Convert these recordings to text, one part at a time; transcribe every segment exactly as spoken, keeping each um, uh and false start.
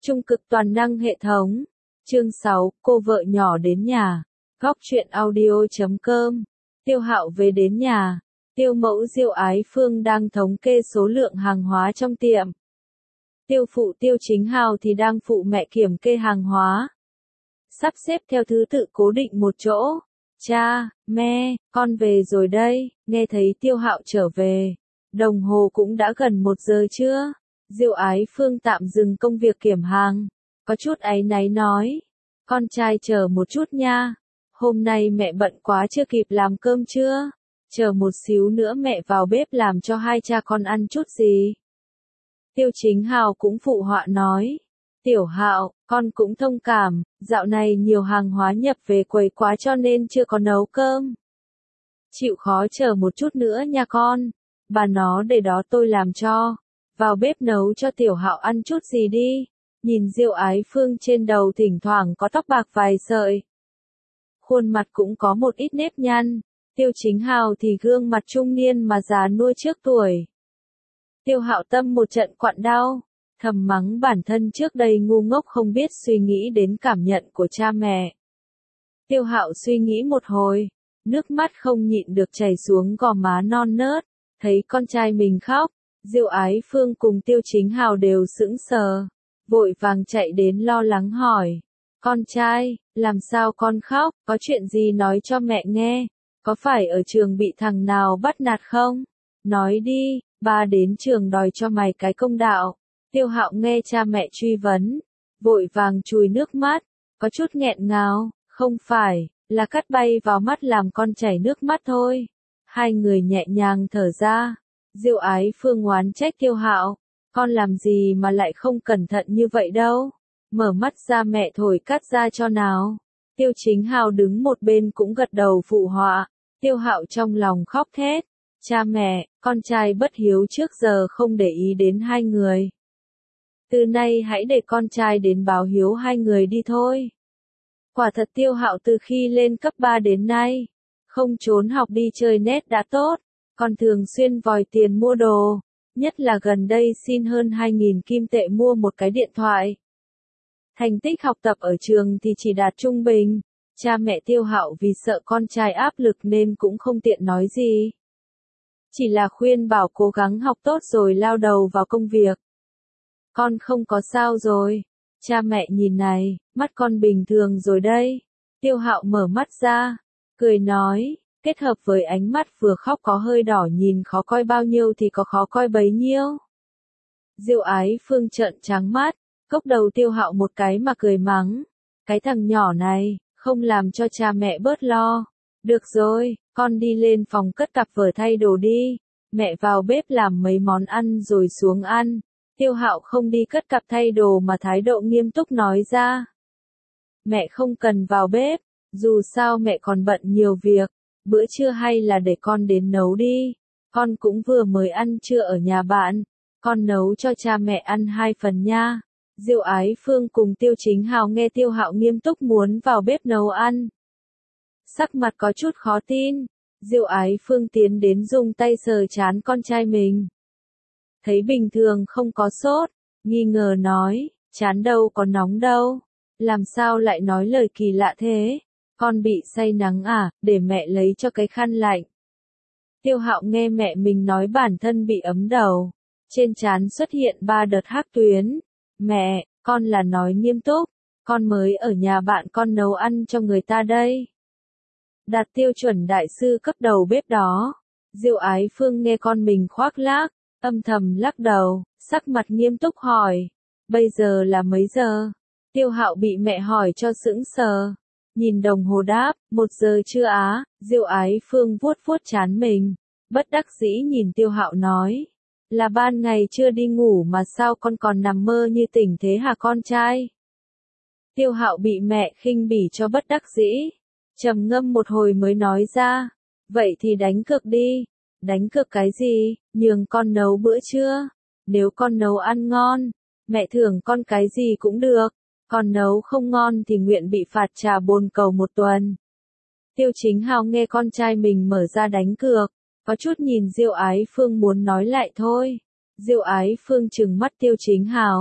Trung cực toàn năng hệ thống. Chương sáu, cô vợ nhỏ đến nhà. Góc truyện audio chấm com. Tiêu Hạo về đến nhà. Tiêu mẫu Diêu Ái Phương đang thống kê số lượng hàng hóa trong tiệm. Tiêu phụ Tiêu Chính Hào thì đang phụ mẹ kiểm kê hàng hóa. Sắp xếp theo thứ tự cố định một chỗ. Cha, mẹ, con về rồi đây, nghe thấy Tiêu Hạo trở về. Đồng hồ cũng đã gần một giờ chưa? Diêu Ái Phương tạm dừng công việc kiểm hàng. Có chút áy náy nói. Con trai chờ một chút nha. Hôm nay mẹ bận quá chưa kịp làm cơm trưa. Chờ một xíu nữa mẹ vào bếp làm cho hai cha con ăn chút gì. Tiêu Chính Hào cũng phụ họa nói. Tiểu Hạo, con cũng thông cảm, dạo này nhiều hàng hóa nhập về quầy quá cho nên chưa có nấu cơm. Chịu khó chờ một chút nữa nha con. Bà nó để đó tôi làm cho. Vào bếp nấu cho Tiểu Hạo ăn chút gì đi. Nhìn Diêu Ái Phương trên đầu thỉnh thoảng có tóc bạc vài sợi. Khuôn mặt cũng có một ít nếp nhăn. Tiêu Chính Hào thì gương mặt trung niên mà già nua trước tuổi. Tiêu Hạo tâm một trận quặn đau. Thầm mắng bản thân trước đây ngu ngốc không biết suy nghĩ đến cảm nhận của cha mẹ. Tiêu Hạo suy nghĩ một hồi. Nước mắt không nhịn được chảy xuống gò má non nớt. Thấy con trai mình khóc. Diêu Ái Phương cùng Tiêu Chính Hào đều sững sờ. Vội vàng chạy đến lo lắng hỏi. Con trai, làm sao con khóc, có chuyện gì nói cho mẹ nghe, có phải ở trường bị thằng nào bắt nạt không? Nói đi, ba đến trường đòi cho mày cái công đạo. Tiêu Hạo nghe cha mẹ truy vấn, vội vàng chùi nước mắt, có chút nghẹn ngào, không phải, là cắt bay vào mắt làm con chảy nước mắt thôi. Hai người nhẹ nhàng thở ra. Diêu Ái Phương oán trách Tiêu Hạo, con làm gì mà lại không cẩn thận như vậy đâu, mở mắt ra mẹ thổi cắt ra cho nào. Tiêu Chính Hào đứng một bên cũng gật đầu phụ họa. Tiêu Hạo trong lòng khóc thét, cha mẹ, con trai bất hiếu trước giờ không để ý đến hai người. Từ nay hãy để con trai đến báo hiếu hai người đi thôi. Quả thật Tiêu Hạo từ khi lên cấp ba đến nay, không trốn học đi chơi net đã tốt. Còn thường xuyên vòi tiền mua đồ, nhất là gần đây xin hơn hai nghìn kim tệ mua một cái điện thoại. Thành tích học tập ở trường thì chỉ đạt trung bình, cha mẹ Tiêu Hạo vì sợ con trai áp lực nên cũng không tiện nói gì. Chỉ là khuyên bảo cố gắng học tốt rồi lao đầu vào công việc. Con không có sao rồi, cha mẹ nhìn này, mắt con bình thường rồi đây. Tiêu Hạo mở mắt ra, cười nói. Kết hợp với ánh mắt vừa khóc có hơi đỏ nhìn khó coi bao nhiêu thì có khó coi bấy nhiêu. Diêu Ái Phương trợn trắng mắt, cốc đầu Tiêu Hạo một cái mà cười mắng. Cái thằng nhỏ này, không làm cho cha mẹ bớt lo. Được rồi, con đi lên phòng cất cặp vở thay đồ đi. Mẹ vào bếp làm mấy món ăn rồi xuống ăn. Tiêu Hạo không đi cất cặp thay đồ mà thái độ nghiêm túc nói ra. Mẹ không cần vào bếp, dù sao mẹ còn bận nhiều việc. Bữa trưa hay là để con đến nấu đi, con cũng vừa mới ăn trưa ở nhà bạn, con nấu cho cha mẹ ăn hai phần nha. Diêu Ái Phương cùng Tiêu Chính Hào nghe Tiêu Hạo nghiêm túc muốn vào bếp nấu ăn. Sắc mặt có chút khó tin, Diêu Ái Phương tiến đến dùng tay sờ trán con trai mình. Thấy bình thường không có sốt, nghi ngờ nói, trán đâu có nóng đâu, làm sao lại nói lời kỳ lạ thế? Con bị say nắng à, để mẹ lấy cho cái khăn lạnh. Tiêu Hạo nghe mẹ mình nói bản thân bị ấm đầu. Trên trán xuất hiện ba đợt hắc tuyến. Mẹ, con là nói nghiêm túc. Con mới ở nhà bạn con nấu ăn cho người ta đây. Đạt tiêu chuẩn đại sư cấp đầu bếp đó. Diêu Ái Phương nghe con mình khoác lác, âm thầm lắc đầu, sắc mặt nghiêm túc hỏi. Bây giờ là mấy giờ? Tiêu Hạo bị mẹ hỏi cho sững sờ. Nhìn đồng hồ đáp, một giờ chưa á. Diêu Ái Phương vuốt vuốt trán mình, bất đắc dĩ nhìn Tiêu Hạo nói. Là ban ngày chưa đi ngủ mà sao con còn nằm mơ như tỉnh thế hả con trai? Tiêu Hạo bị mẹ khinh bỉ cho bất đắc dĩ. Trầm ngâm một hồi mới nói ra. Vậy thì đánh cược đi. Đánh cược cái gì? Nhường con nấu bữa trưa. Nếu con nấu ăn ngon, mẹ thưởng con cái gì cũng được. Còn nấu không ngon thì nguyện bị phạt trà bồn cầu một tuần. Tiêu Chính Hào nghe con trai mình mở ra đánh cược, có chút nhìn Diêu Ái Phương muốn nói lại thôi. Diêu Ái Phương trừng mắt Tiêu Chính Hào,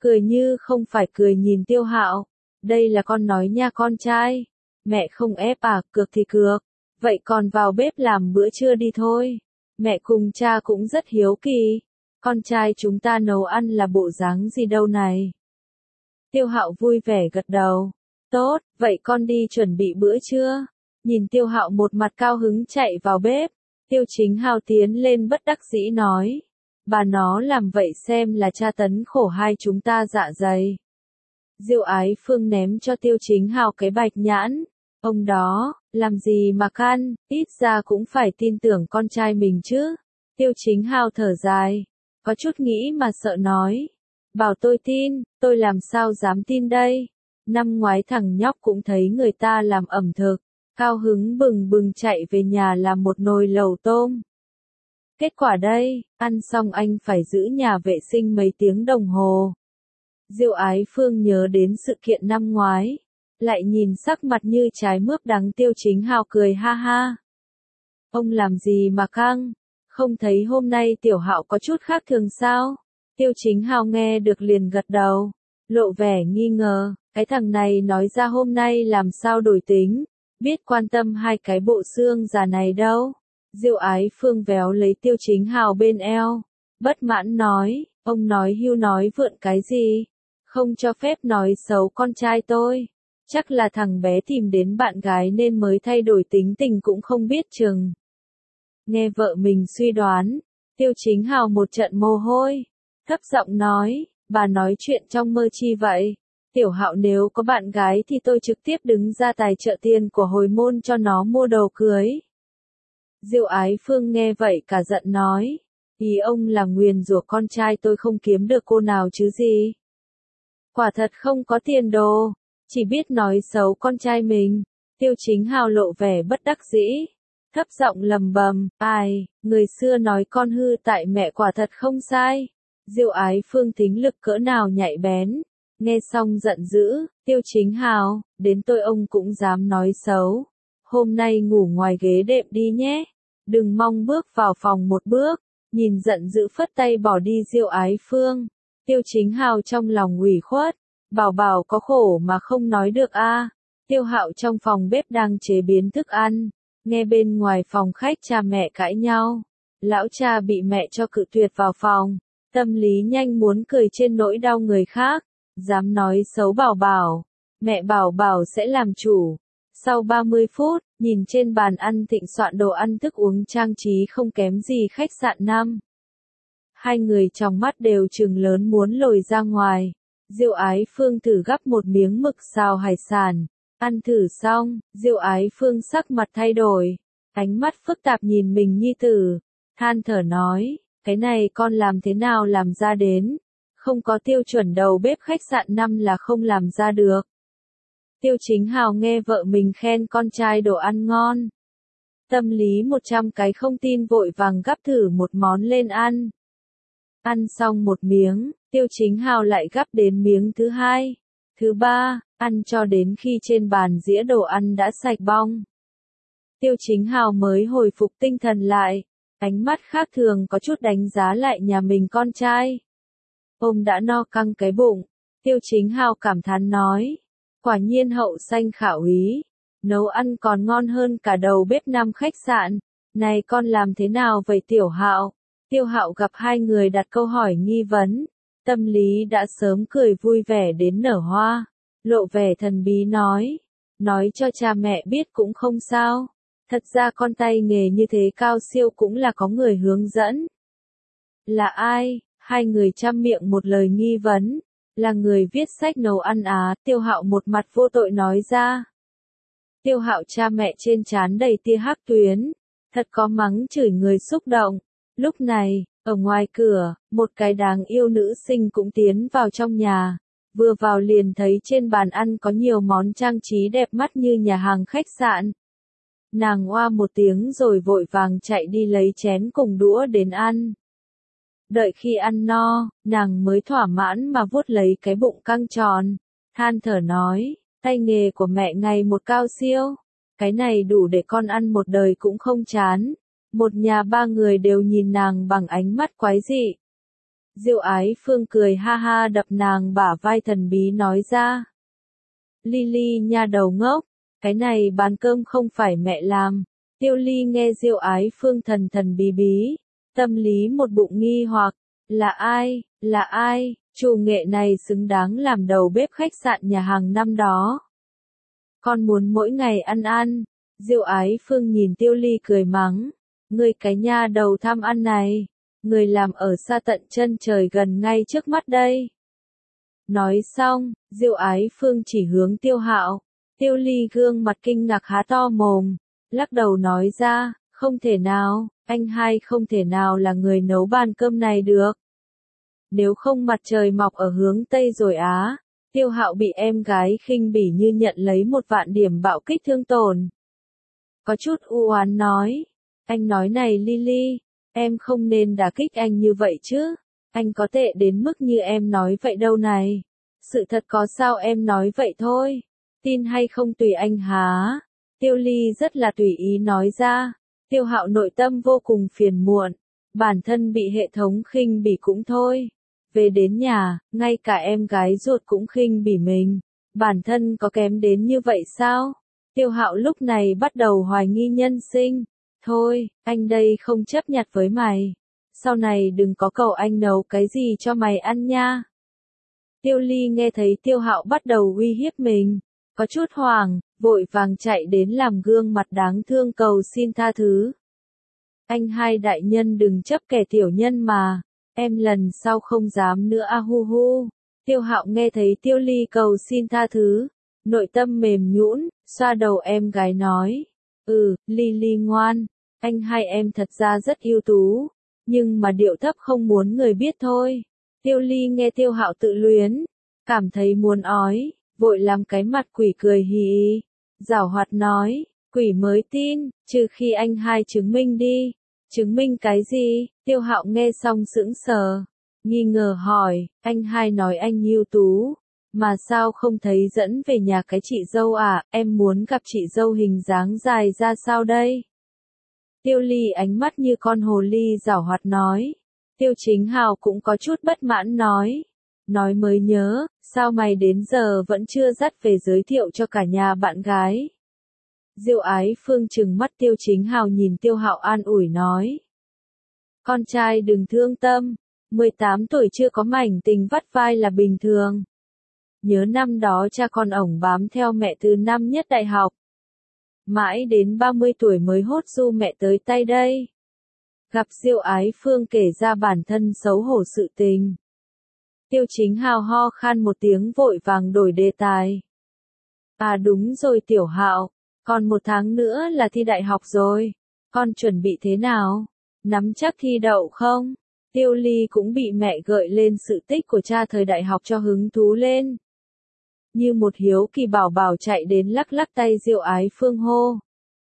cười như không phải cười nhìn Tiêu Hạo. Đây là con nói nha con trai. Mẹ không ép à, cược thì cược. Vậy còn vào bếp làm bữa trưa đi thôi. Mẹ cùng cha cũng rất hiếu kỳ. Con trai chúng ta nấu ăn là bộ dáng gì đâu này. Tiêu Hạo vui vẻ gật đầu. Tốt, vậy con đi chuẩn bị bữa trưa. Nhìn Tiêu Hạo một mặt cao hứng chạy vào bếp. Tiêu Chính Hào tiến lên bất đắc dĩ nói. Bà nó làm vậy xem là tra tấn khổ hai chúng ta dạ dày. Diêu Ái Phương ném cho Tiêu Chính Hào cái bạch nhãn. Ông đó, làm gì mà can, ít ra cũng phải tin tưởng con trai mình chứ. Tiêu Chính Hào thở dài, có chút nghĩ mà sợ nói. Bảo tôi tin, tôi làm sao dám tin đây. Năm ngoái thằng nhóc cũng thấy người ta làm ẩm thực, cao hứng bừng bừng chạy về nhà làm một nồi lẩu tôm. Kết quả đây, ăn xong anh phải giữ nhà vệ sinh mấy tiếng đồng hồ. Diêu Ái Phương nhớ đến sự kiện năm ngoái, lại nhìn sắc mặt như trái mướp đắng Tiêu Chính Hào cười ha ha. Ông làm gì mà căng, không thấy hôm nay Tiểu Hạo có chút khác thường sao? Tiêu Chính Hào nghe được liền gật đầu, lộ vẻ nghi ngờ, cái thằng này nói ra hôm nay làm sao đổi tính, biết quan tâm hai cái bộ xương già này đâu. Diêu Ái Phương véo lấy Tiêu Chính Hào bên eo, bất mãn nói, ông nói hưu nói vượn cái gì, không cho phép nói xấu con trai tôi, chắc là thằng bé tìm đến bạn gái nên mới thay đổi tính tình cũng không biết chừng. Nghe vợ mình suy đoán, Tiêu Chính Hào một trận mồ hôi, thấp giọng nói, bà nói chuyện trong mơ chi vậy, Tiểu Hạo nếu có bạn gái thì tôi trực tiếp đứng ra tài trợ tiền của hồi môn cho nó mua đồ cưới. Diêu Ái Phương nghe vậy cả giận nói, ý ông là nguyền rủa con trai tôi không kiếm được cô nào chứ gì. Quả thật không có tiền đồ, chỉ biết nói xấu con trai mình. Tiêu Chính Hào lộ vẻ bất đắc dĩ, thấp giọng lầm bầm, ai, người xưa nói con hư tại mẹ quả thật không sai. Diêu Ái Phương tính lực cỡ nào nhạy bén, nghe xong giận dữ, Tiêu Chính Hào, đến tôi ông cũng dám nói xấu. Hôm nay ngủ ngoài ghế đệm đi nhé, đừng mong bước vào phòng một bước, nhìn giận dữ phất tay bỏ đi Diêu Ái Phương. Tiêu Chính Hào trong lòng ủy khuất, bảo bảo có khổ mà không nói được a. À. Tiêu Hạo trong phòng bếp đang chế biến thức ăn, nghe bên ngoài phòng khách cha mẹ cãi nhau, lão cha bị mẹ cho cự tuyệt vào phòng, tâm lý nhanh muốn cười trên nỗi đau người khác, dám nói xấu bảo bảo, mẹ bảo bảo sẽ làm chủ. Sau ba mươi phút, nhìn trên bàn ăn thịnh soạn đồ ăn thức uống trang trí không kém gì khách sạn năm. Hai người trong mắt đều trừng lớn muốn lồi ra ngoài. Diêu Ái Phương thử gắp một miếng mực xào hải sản. Ăn thử xong, Diêu Ái Phương sắc mặt thay đổi. Ánh mắt phức tạp nhìn mình nhi tử. Than thở nói, cái này con làm thế nào làm ra đến. Không có tiêu chuẩn đầu bếp khách sạn năm là không làm ra được. Tiêu Chính Hào nghe vợ mình khen con trai đồ ăn ngon. Tâm lý một trăm cái không tin vội vàng gắp thử một món lên ăn. Ăn xong một miếng, Tiêu Chính Hào lại gắp đến miếng thứ hai, thứ ba, ăn cho đến khi trên bàn dĩa đồ ăn đã sạch bong. Tiêu Chính Hào mới hồi phục tinh thần lại, ánh mắt khác thường có chút đánh giá lại nhà mình con trai. Ông đã no căng cái bụng, Tiêu Chính Hào cảm thán nói, quả nhiên hậu sanh khảo ý, nấu ăn còn ngon hơn cả đầu bếp năm khách sạn, này con làm thế nào vậy Tiểu Hạo? Tiêu Hạo gặp hai người đặt câu hỏi nghi vấn, tâm lý đã sớm cười vui vẻ đến nở hoa, lộ vẻ thần bí nói, nói cho cha mẹ biết cũng không sao, thật ra con tay nghề như thế cao siêu cũng là có người hướng dẫn. Là ai? Hai người chăm miệng một lời nghi vấn, là người viết sách nấu ăn á, Tiêu Hạo một mặt vô tội nói ra. Tiêu Hạo cha mẹ trên trán đầy tia hắc tuyến, thật có mắng chửi người xúc động. Lúc này, ở ngoài cửa, một cái đáng yêu nữ sinh cũng tiến vào trong nhà, vừa vào liền thấy trên bàn ăn có nhiều món trang trí đẹp mắt như nhà hàng khách sạn. Nàng oa một tiếng rồi vội vàng chạy đi lấy chén cùng đũa đến ăn. Đợi khi ăn no, nàng mới thỏa mãn mà vuốt lấy cái bụng căng tròn, than thở nói, tay nghề của mẹ ngày một cao siêu, cái này đủ để con ăn một đời cũng không chán. Một nhà ba người đều nhìn nàng bằng ánh mắt quái dị. Diệu Ái Phương cười ha ha đập nàng bả vai thần bí nói ra. Lily nha đầu ngốc, cái này bán cơm không phải mẹ làm. Tiêu Ly nghe Diệu Ái Phương thần thần bí bí, tâm lý một bụng nghi hoặc, là ai, là ai, chủ nghệ này xứng đáng làm đầu bếp khách sạn nhà hàng năm đó. Con muốn mỗi ngày ăn ăn. Diệu Ái Phương nhìn Tiêu Ly cười mắng, người cái nha đầu tham ăn này, người làm ở xa tận chân trời gần ngay trước mắt đây. Nói xong, Diệu Ái Phương chỉ hướng Tiêu Hạo. Tiêu Ly gương mặt kinh ngạc há to mồm, lắc đầu nói ra, không thể nào, anh hai không thể nào là người nấu bàn cơm này được. Nếu không mặt trời mọc ở hướng Tây rồi á. Tiêu Hạo bị em gái khinh bỉ như nhận lấy một vạn điểm bạo kích thương tổn. Có chút u oán nói, anh nói này Lily, em không nên đả kích anh như vậy chứ, anh có tệ đến mức như em nói vậy đâu này. Sự thật có sao em nói vậy thôi, tin hay không tùy anh há. Tiêu Ly rất là tùy ý nói ra. Tiêu Hạo nội tâm vô cùng phiền muộn, bản thân bị hệ thống khinh bỉ cũng thôi. Về đến nhà, ngay cả em gái ruột cũng khinh bỉ mình, bản thân có kém đến như vậy sao? Tiêu Hạo lúc này bắt đầu hoài nghi nhân sinh. Thôi, anh đây không chấp nhặt với mày. Sau này đừng có cầu anh nấu cái gì cho mày ăn nha. Tiêu Ly nghe thấy Tiêu Hạo bắt đầu uy hiếp mình, có chút hoảng, vội vàng chạy đến làm gương mặt đáng thương cầu xin tha thứ. Anh hai đại nhân đừng chấp kẻ tiểu nhân mà, em lần sau không dám nữa a hu hu. Tiêu Hạo nghe thấy Tiêu Ly cầu xin tha thứ, nội tâm mềm nhũn, xoa đầu em gái nói, ừ, Ly ngoan, anh hai em thật ra rất ưu tú, nhưng mà điệu thấp không muốn người biết thôi. Tiêu Ly nghe Tiêu Hạo tự luyến, cảm thấy muốn ói, vội làm cái mặt quỷ cười hì hì, giảo hoạt nói, quỷ mới tin, trừ khi anh hai chứng minh đi. Chứng minh cái gì? Tiêu Hạo nghe xong sững sờ, nghi ngờ hỏi, anh hai nói anh ưu tú, mà sao không thấy dẫn về nhà cái chị dâu à, em muốn gặp chị dâu hình dáng dài ra sao đây? Tiêu Ly ánh mắt như con hồ ly giảo hoạt nói. Tiêu Chính Hào cũng có chút bất mãn nói. Nói mới nhớ, sao mày đến giờ vẫn chưa dắt về giới thiệu cho cả nhà bạn gái? Diệu Ái Phương trừng mắt Tiêu Chính Hào nhìn Tiêu Hạo an ủi nói. Con trai đừng thương tâm, mười tám tuổi chưa có mảnh tình vắt vai là bình thường. Nhớ năm đó cha con ổng bám theo mẹ từ năm nhất đại học. Mãi đến ba mươi tuổi mới hốt du mẹ tới tay đây. Gặp Diệu Ái Phương kể ra bản thân xấu hổ sự tình. Tiêu Chính Hào ho khan một tiếng vội vàng đổi đề tài. À đúng rồi Tiểu Hạo, còn một tháng nữa là thi đại học rồi, con chuẩn bị thế nào? Nắm chắc thi đậu không? Tiêu Ly cũng bị mẹ gợi lên sự tích của cha thời đại học cho hứng thú lên. Như một hiếu kỳ bảo bảo chạy đến lắc lắc tay Diệu Ái Phương hô.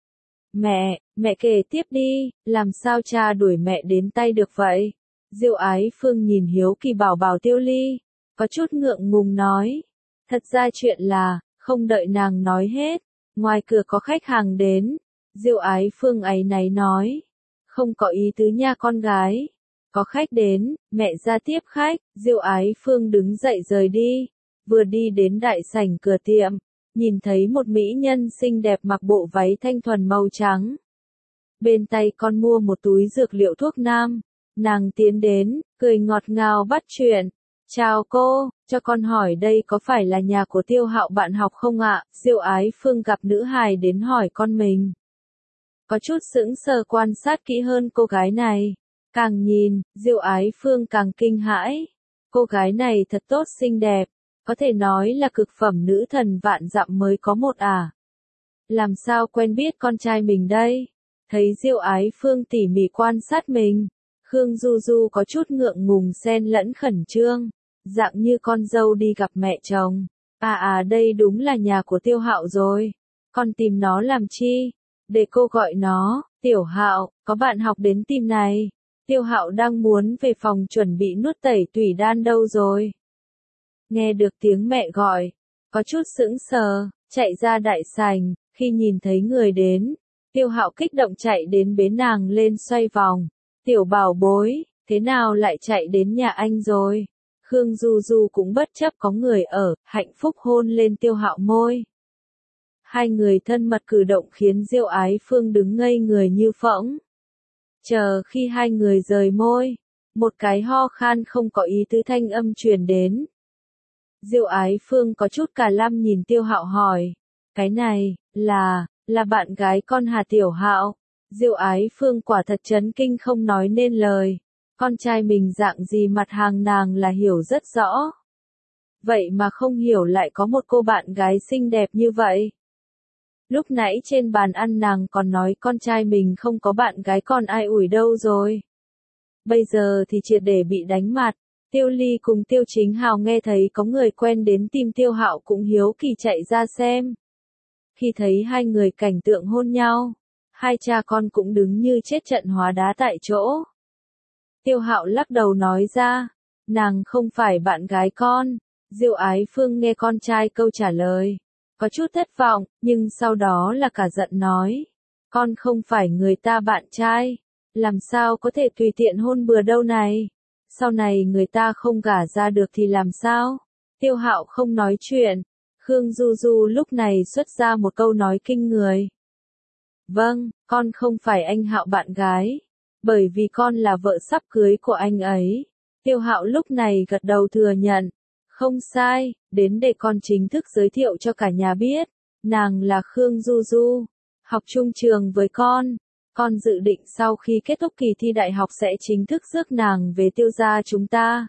Mẹ, mẹ kể tiếp đi, làm sao cha đuổi mẹ đến tay được vậy? Diệu Ái Phương nhìn hiếu kỳ bảo bảo Tiêu Ly, có chút ngượng ngùng nói. Thật ra chuyện là, không đợi nàng nói hết, ngoài cửa có khách hàng đến. Diệu Ái Phương áy náy nói. Không có ý tứ nha con gái. Có khách đến, mẹ ra tiếp khách. Diệu Ái Phương đứng dậy rời đi. Vừa đi đến đại sảnh cửa tiệm, nhìn thấy một mỹ nhân xinh đẹp mặc bộ váy thanh thuần màu trắng. Bên tay con mua một túi dược liệu thuốc nam. Nàng tiến đến, cười ngọt ngào bắt chuyện. Chào cô, cho con hỏi đây có phải là nhà của Tiêu Hạo bạn học không ạ? Diệu Ái Phương gặp nữ hài đến hỏi con mình. Có chút sững sờ quan sát kỹ hơn cô gái này. Càng nhìn, Diệu Ái Phương càng kinh hãi. Cô gái này thật tốt xinh đẹp. Có thể nói là cực phẩm nữ thần vạn dặm mới có một à. Làm sao quen biết con trai mình đây? Thấy Diệu Ái Phương tỉ mỉ quan sát mình. Khương Du Du có chút ngượng ngùng xen lẫn khẩn trương. Dạng như con dâu đi gặp mẹ chồng. À à đây đúng là nhà của Tiêu Hạo rồi. Con tìm nó làm chi? Để cô gọi nó. Tiểu Hạo, có bạn học đến tìm này. Tiêu Hạo đang muốn về phòng chuẩn bị nuốt tẩy tủy đan đâu rồi. Nghe được tiếng mẹ gọi, có chút sững sờ, chạy ra đại sảnh, khi nhìn thấy người đến, Tiêu Hạo kích động chạy đến bế nàng lên xoay vòng. Tiểu bảo bối, thế nào lại chạy đến nhà anh rồi? Khương Du Du cũng bất chấp có người ở, hạnh phúc hôn lên Tiêu Hạo môi. Hai người thân mật cử động khiến Diêu Ái Phương đứng ngây người như phỗng. Chờ khi hai người rời môi, một cái ho khan không có ý tứ thanh âm truyền đến. Diêu Ái Phương có chút cả lăm nhìn Tiêu Hạo hỏi, cái này, là, là bạn gái con Hà Tiểu Hạo. Diêu Ái Phương quả thật chấn kinh không nói nên lời, con trai mình dạng gì mặt hàng nàng là hiểu rất rõ. Vậy mà không hiểu lại có một cô bạn gái xinh đẹp như vậy. Lúc nãy trên bàn ăn nàng còn nói con trai mình không có bạn gái còn ai ủi đâu rồi. Bây giờ thì triệt để bị đánh mặt. Tiêu Ly cùng Tiêu Chính Hào nghe thấy có người quen đến tìm Tiêu Hạo cũng hiếu kỳ chạy ra xem. Khi thấy hai người cảnh tượng hôn nhau, hai cha con cũng đứng như chết trận hóa đá tại chỗ. Tiêu Hạo lắc đầu nói ra, nàng không phải bạn gái con. Diêu Ái Phương nghe con trai câu trả lời, có chút thất vọng, nhưng sau đó là cả giận nói, con không phải người ta bạn trai, làm sao có thể tùy tiện hôn bừa đâu này, sau này người ta không gả ra được thì làm sao? Tiêu Hạo không nói chuyện, Khương Du Du lúc này xuất ra một câu nói kinh người. Vâng, con không phải anh Hạo bạn gái, bởi vì con là vợ sắp cưới của anh ấy. Tiêu Hạo lúc này gật đầu thừa nhận, không sai, đến để con chính thức giới thiệu cho cả nhà biết, nàng là Khương Du Du, học chung trường với con. Con dự định sau khi kết thúc kỳ thi đại học sẽ chính thức rước nàng về Tiêu gia chúng ta.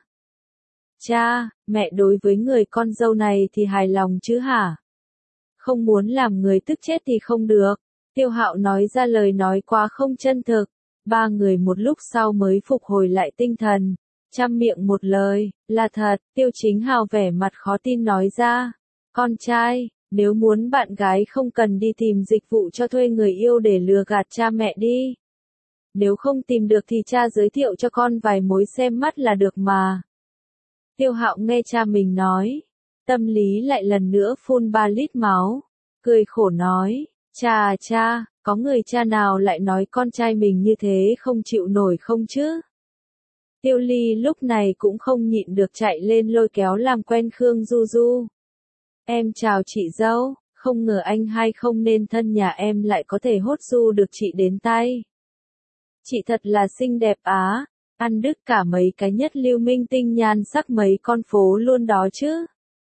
Cha, mẹ đối với người con dâu này thì hài lòng chứ hả? Không muốn làm người tức chết thì không được. Tiêu Hạo nói ra lời nói quá không chân thực. Ba người một lúc sau mới phục hồi lại tinh thần. Trăm miệng một lời, là thật. Tiêu Chính Hào vẻ mặt khó tin nói ra. Con trai, nếu muốn bạn gái không cần đi tìm dịch vụ cho thuê người yêu để lừa gạt cha mẹ đi. Nếu không tìm được thì cha giới thiệu cho con vài mối xem mắt là được mà. Tiêu Hạo nghe cha mình nói, tâm lý lại lần nữa phun ba lít máu, cười khổ nói, cha à cha, có người cha nào lại nói con trai mình như thế không chịu nổi không chứ? Tiêu Ly lúc này cũng không nhịn được chạy lên lôi kéo làm quen Khương Du Du. Em chào chị dâu, không ngờ anh hay không nên thân nhà em lại có thể hốt du được chị đến tay. Chị thật là xinh đẹp á. Ăn đứt cả mấy cái nhất lưu minh tinh nhan sắc mấy con phố luôn đó chứ.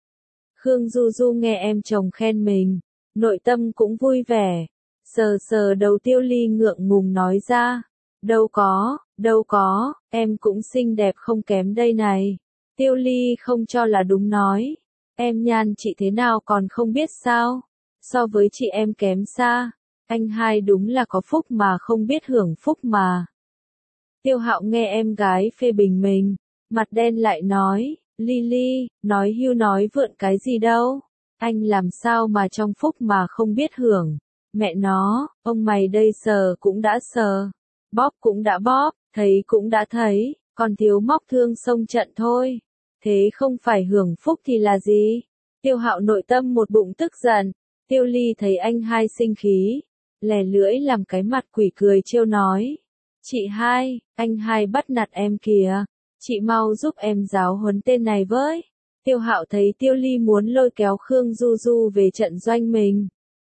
Khương Du Du nghe em chồng khen mình, nội tâm cũng vui vẻ. Sờ sờ đầu Tiêu Ly ngượng ngùng nói ra, đâu có, đâu có, em cũng xinh đẹp không kém đây này. Tiêu Ly không cho là đúng nói, em nhan chị thế nào còn không biết sao, so với chị em kém xa, anh hai đúng là có phúc mà không biết hưởng phúc mà. Tiêu Hạo nghe em gái phê bình mình, mặt đen lại nói, Lily, nói hưu nói vượn cái gì đâu, anh làm sao mà trong phúc mà không biết hưởng, mẹ nó, ông mày đây sờ cũng đã sờ, bóp cũng đã bóp, thấy cũng đã thấy, còn thiếu móc thương xông trận thôi, thế không phải hưởng phúc thì là gì? Tiêu Hạo nội tâm một bụng tức giận, Tiêu Ly thấy anh hai sinh khí, lè lưỡi làm cái mặt quỷ cười trêu nói. Chị hai, anh hai bắt nạt em kìa, chị mau giúp em giáo huấn tên này với. Tiêu Hạo thấy Tiêu Ly muốn lôi kéo Khương Du Du về trận doanh mình.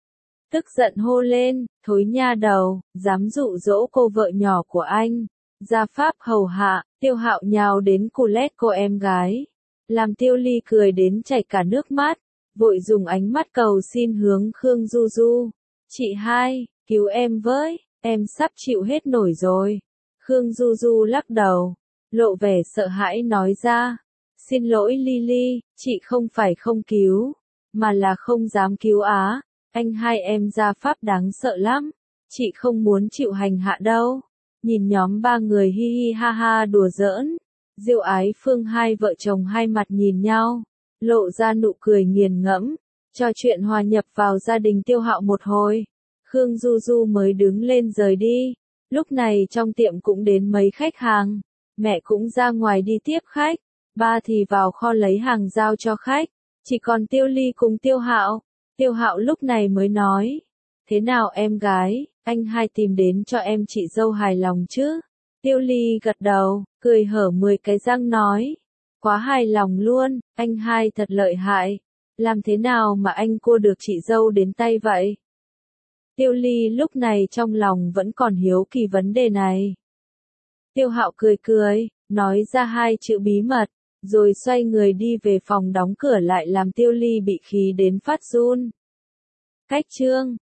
Tức giận hô lên, thối nha đầu, dám dụ dỗ cô vợ nhỏ của anh. Gia pháp hầu hạ, Tiêu Hạo nhào đến cù lét cô em gái. Làm Tiêu Ly cười đến chảy cả nước mắt, vội dùng ánh mắt cầu xin hướng Khương Du Du. Chị hai, cứu em với. Em sắp chịu hết nổi rồi. Khương Du Du lắc đầu, lộ vẻ sợ hãi nói ra. Xin lỗi Lily, chị không phải không cứu, mà là không dám cứu á. Anh hai em gia pháp đáng sợ lắm. Chị không muốn chịu hành hạ đâu. Nhìn nhóm ba người hi hi ha ha đùa giỡn. Diêu Ái Phương hai vợ chồng hai mặt nhìn nhau, lộ ra nụ cười nghiền ngẫm, trò chuyện hòa nhập vào gia đình Tiêu Hạo một hồi. Khương Du Du mới đứng lên rời đi. Lúc này trong tiệm cũng đến mấy khách hàng. Mẹ cũng ra ngoài đi tiếp khách. Ba thì vào kho lấy hàng giao cho khách. Chỉ còn Tiêu Ly cùng Tiêu Hạo. Tiêu Hạo lúc này mới nói. Thế nào em gái, anh hai tìm đến cho em chị dâu hài lòng chứ? Tiêu Ly gật đầu, cười hở mười cái răng nói. Quá hài lòng luôn, anh hai thật lợi hại. Làm thế nào mà anh cua được chị dâu đến tay vậy? Tiêu Ly lúc này trong lòng vẫn còn hiếu kỳ vấn đề này. Tiêu Hạo cười cười, nói ra hai chữ bí mật, rồi xoay người đi về phòng đóng cửa lại làm Tiêu Ly bị khí đến phát run. Cách chương